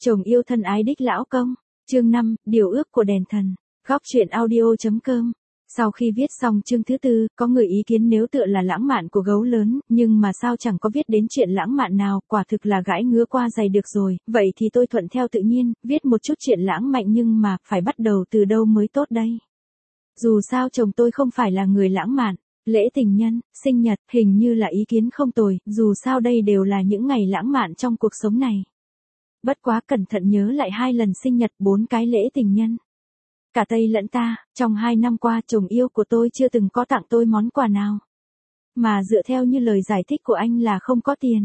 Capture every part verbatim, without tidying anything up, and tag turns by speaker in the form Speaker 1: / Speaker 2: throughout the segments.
Speaker 1: Chồng yêu thân ái đích lão công, chương năm, điều ước của đèn thần, góc truyện audio.com. Sau khi viết xong chương thứ tư, có người ý kiến nếu tựa là lãng mạn của gấu lớn, nhưng mà sao chẳng có viết đến chuyện lãng mạn nào, quả thực là gãi ngứa qua giày được rồi, vậy thì tôi thuận theo tự nhiên, viết một chút chuyện lãng mạn nhưng mà, phải bắt đầu từ đâu mới tốt đây. Dù sao chồng tôi không phải là người lãng mạn, lễ tình nhân, sinh nhật, hình như là ý kiến không tồi, dù sao đây đều là những ngày lãng mạn trong cuộc sống này. Bất quá cẩn thận nhớ lại hai lần sinh nhật, bốn cái lễ tình nhân. Cả Tây lẫn ta, trong hai năm qua chồng yêu của tôi chưa từng có tặng tôi món quà nào. Mà dựa theo như lời giải thích của anh là không có tiền.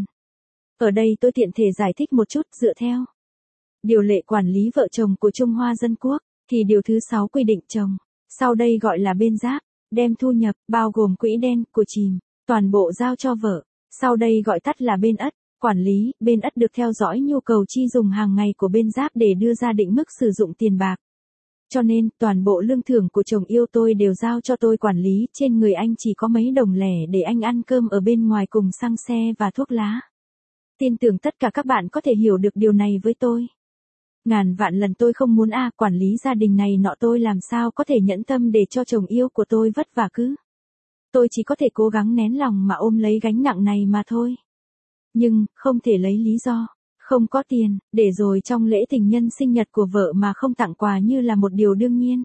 Speaker 1: Ở đây tôi tiện thể giải thích một chút dựa theo điều lệ quản lý vợ chồng của Trung Hoa Dân Quốc, thì điều thứ sáu quy định chồng, sau đây gọi là bên giáp, đem thu nhập, bao gồm quỹ đen, của chìm, toàn bộ giao cho vợ, sau đây gọi tắt là bên ất. Quản lý, bên ất được theo dõi nhu cầu chi dùng hàng ngày của bên giáp để đưa ra định mức sử dụng tiền bạc. Cho nên, toàn bộ lương thưởng của chồng yêu tôi đều giao cho tôi quản lý, trên người anh chỉ có mấy đồng lẻ để anh ăn cơm ở bên ngoài cùng xăng xe và thuốc lá. Tin tưởng tất cả các bạn có thể hiểu được điều này với tôi. Ngàn vạn lần tôi không muốn a à, quản lý gia đình này nọ tôi làm sao có thể nhẫn tâm để cho chồng yêu của tôi vất vả cứ. Tôi chỉ có thể cố gắng nén lòng mà ôm lấy gánh nặng này mà thôi. Nhưng, không thể lấy lý do, không có tiền, để rồi trong lễ tình nhân sinh nhật của vợ mà không tặng quà như là một điều đương nhiên.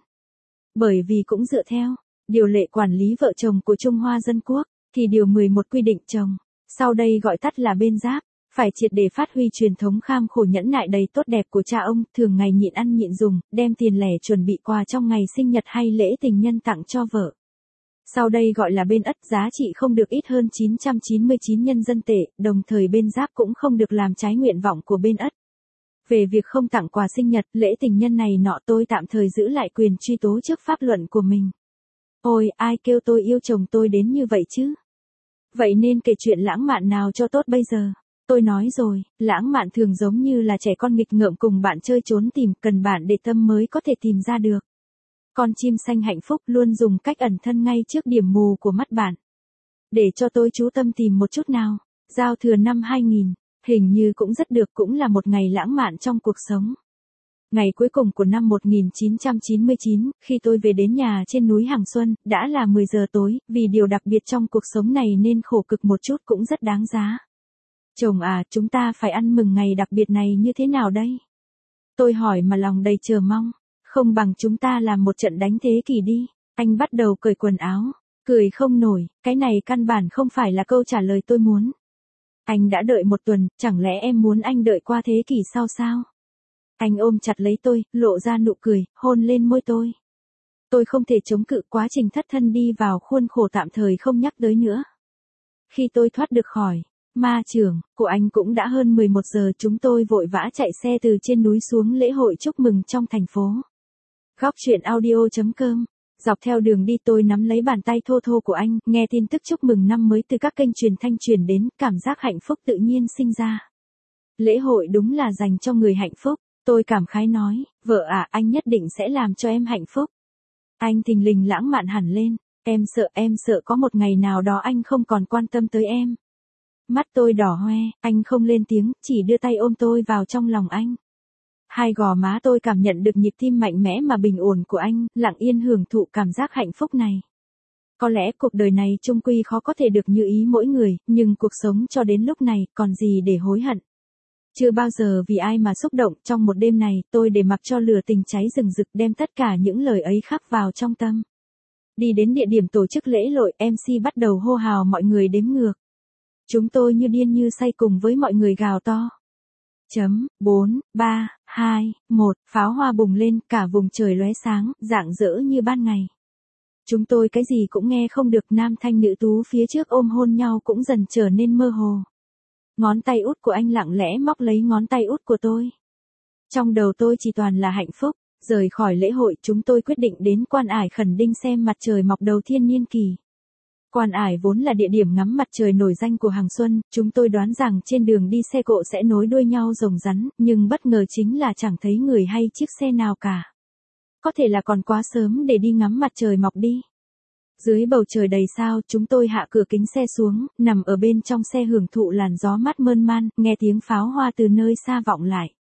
Speaker 1: Bởi vì cũng dựa theo điều lệ quản lý vợ chồng của Trung Hoa Dân Quốc, thì điều mười một quy định chồng, sau đây gọi tắt là bên giáp, phải triệt để phát huy truyền thống kham khổ nhẫn nại đầy tốt đẹp của cha ông, thường ngày nhịn ăn nhịn dùng, đem tiền lẻ chuẩn bị quà trong ngày sinh nhật hay lễ tình nhân tặng cho vợ. Sau đây gọi là bên ất, giá trị không được ít hơn chín trăm chín mươi chín nhân dân tệ, đồng thời bên giáp cũng không được làm trái nguyện vọng của bên ất. Về việc không tặng quà sinh nhật, lễ tình nhân này nọ tôi tạm thời giữ lại quyền truy tố trước pháp luận của mình. Ôi, ai kêu tôi yêu chồng tôi đến như vậy chứ? Vậy nên kể chuyện lãng mạn nào cho tốt bây giờ? Tôi nói rồi, lãng mạn thường giống như là trẻ con nghịch ngợm cùng bạn chơi trốn tìm, cần bạn để tâm mới có thể tìm ra được. Con chim xanh hạnh phúc luôn dùng cách ẩn thân ngay trước điểm mù của mắt bạn. Để cho tôi chú tâm tìm một chút nào. Giao thừa năm hai nghìn, hình như cũng rất được, cũng là một ngày lãng mạn trong cuộc sống. Ngày cuối cùng của năm một nghìn chín trăm chín mươi chín, khi tôi về đến nhà trên núi Hàng Xuân, đã là mười giờ tối, vì điều đặc biệt trong cuộc sống này nên khổ cực một chút cũng rất đáng giá. Chồng à, chúng ta phải ăn mừng ngày đặc biệt này như thế nào đây? Tôi hỏi mà lòng đầy chờ mong. Không bằng chúng ta làm một trận đánh thế kỷ đi. Anh bắt đầu cởi quần áo. Cười không nổi, cái này căn bản không phải là câu trả lời tôi muốn. Anh đã đợi một tuần, chẳng lẽ em muốn anh đợi qua thế kỷ sau sao? Anh ôm chặt lấy tôi, lộ ra nụ cười, hôn lên môi tôi. Tôi không thể chống cự quá trình thất thân đi vào khuôn khổ tạm thời không nhắc tới nữa. Khi tôi thoát được khỏi ma trường của anh cũng đã hơn mười một giờ, chúng tôi vội vã chạy xe từ trên núi xuống lễ hội chúc mừng trong thành phố. Góc truyện audio.com. Dọc theo đường đi tôi nắm lấy bàn tay thô thô của anh, nghe tin tức chúc mừng năm mới từ các kênh truyền thanh truyền đến, cảm giác hạnh phúc tự nhiên sinh ra. Lễ hội đúng là dành cho người hạnh phúc, tôi cảm khái nói, vợ à, anh nhất định sẽ làm cho em hạnh phúc. Anh thình lình lãng mạn hẳn lên, em sợ, em sợ có một ngày nào đó anh không còn quan tâm tới em. Mắt tôi đỏ hoe, anh không lên tiếng, chỉ đưa tay ôm tôi vào trong lòng anh. Hai gò má tôi cảm nhận được nhịp tim mạnh mẽ mà bình ổn của anh, lặng yên hưởng thụ cảm giác hạnh phúc này. Có lẽ cuộc đời này chung quy khó có thể được như ý mỗi người, nhưng cuộc sống cho đến lúc này, còn gì để hối hận. Chưa bao giờ vì ai mà xúc động, trong một đêm này, tôi để mặc cho lửa tình cháy rừng rực, đem tất cả những lời ấy khắc vào trong tâm. Đi đến địa điểm tổ chức lễ hội, em xê bắt đầu hô hào mọi người đếm ngược. Chúng tôi như điên như say cùng với mọi người gào to. Chấm, bốn, ba, hai, một, pháo hoa bùng lên, cả vùng trời lóe sáng, rạng rỡ như ban ngày. Chúng tôi cái gì cũng nghe không được, nam thanh nữ tú phía trước ôm hôn nhau cũng dần trở nên mơ hồ. Ngón tay út của anh lặng lẽ móc lấy ngón tay út của tôi. Trong đầu tôi chỉ toàn là hạnh phúc. Rời khỏi lễ hội, chúng tôi quyết định đến Quan Ải Khẩn Đinh xem mặt trời mọc đầu thiên niên kỳ. Quan Ải vốn là địa điểm ngắm mặt trời nổi danh của Hàng Xuân, chúng tôi đoán rằng trên đường đi xe cộ sẽ nối đuôi nhau rồng rắn, nhưng bất ngờ chính là chẳng thấy người hay chiếc xe nào cả. Có thể là còn quá sớm để đi ngắm mặt trời mọc đi. Dưới bầu trời đầy sao, chúng tôi hạ cửa kính xe xuống, nằm ở bên trong xe hưởng thụ làn gió mát mơn man, nghe tiếng pháo hoa từ nơi xa vọng lại.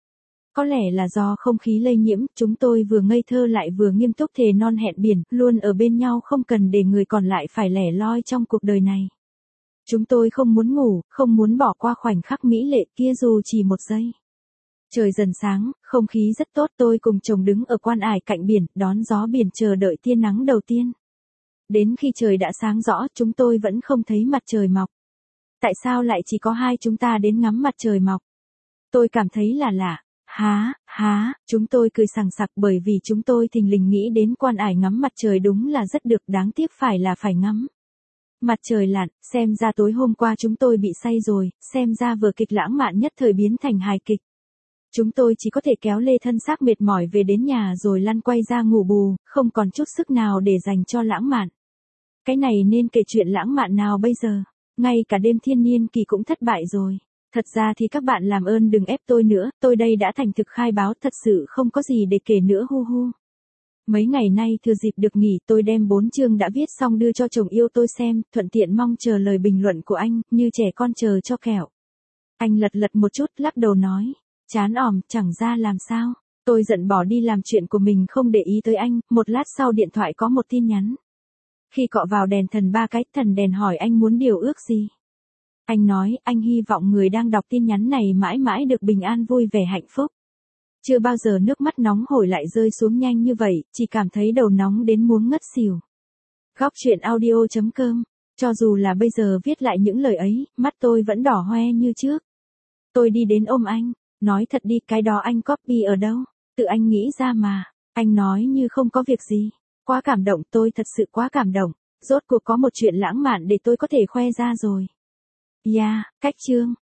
Speaker 1: Có lẽ là do không khí lây nhiễm, chúng tôi vừa ngây thơ lại vừa nghiêm túc thề non hẹn biển, luôn ở bên nhau không cần để người còn lại phải lẻ loi trong cuộc đời này. Chúng tôi không muốn ngủ, không muốn bỏ qua khoảnh khắc mỹ lệ kia dù chỉ một giây. Trời dần sáng, không khí rất tốt, tôi cùng chồng đứng ở quan ải cạnh biển, đón gió biển chờ đợi tia nắng đầu tiên. Đến khi trời đã sáng rõ, chúng tôi vẫn không thấy mặt trời mọc. Tại sao lại chỉ có hai chúng ta đến ngắm mặt trời mọc? Tôi cảm thấy là lạ. Há, há, chúng tôi cười sằng sặc bởi vì chúng tôi thình lình nghĩ đến quan ải ngắm mặt trời đúng là rất được, đáng tiếc phải là phải ngắm mặt trời lặn. Xem ra tối hôm qua chúng tôi bị say rồi, xem ra vở kịch lãng mạn nhất thời biến thành hài kịch. Chúng tôi chỉ có thể kéo lê thân xác mệt mỏi về đến nhà rồi lăn quay ra ngủ bù, không còn chút sức nào để dành cho lãng mạn. Cái này nên kể chuyện lãng mạn nào bây giờ? Ngay cả đêm thiên niên kỳ cũng thất bại rồi. Thật ra thì các bạn làm ơn đừng ép tôi nữa, tôi đây đã thành thực khai báo, thật sự không có gì để kể nữa hu hu. Mấy ngày nay thừa dịp được nghỉ, tôi đem bốn chương đã viết xong đưa cho chồng yêu tôi xem, thuận tiện mong chờ lời bình luận của anh, như trẻ con chờ cho kẹo. Anh lật lật một chút, lắc đầu nói, chán òm, chẳng ra làm sao. Tôi giận bỏ đi làm chuyện của mình không để ý tới anh, một lát sau điện thoại có một tin nhắn. Khi cọ vào đèn thần ba cái, thần đèn hỏi anh muốn điều ước gì. Anh nói, anh hy vọng người đang đọc tin nhắn này mãi mãi được bình an vui vẻ hạnh phúc. Chưa bao giờ nước mắt nóng hổi lại rơi xuống nhanh như vậy, chỉ cảm thấy đầu nóng đến muốn ngất xỉu. Góc truyện audio chấm com. Cho dù là bây giờ viết lại những lời ấy, mắt tôi vẫn đỏ hoe như trước. Tôi đi đến ôm anh, nói thật đi, cái đó anh copy ở đâu? Tự anh nghĩ ra mà. Anh nói như không có việc gì. Quá cảm động, tôi thật sự quá cảm động. Rốt cuộc có một chuyện lãng mạn để tôi có thể khoe ra rồi. Yeah, cách chương.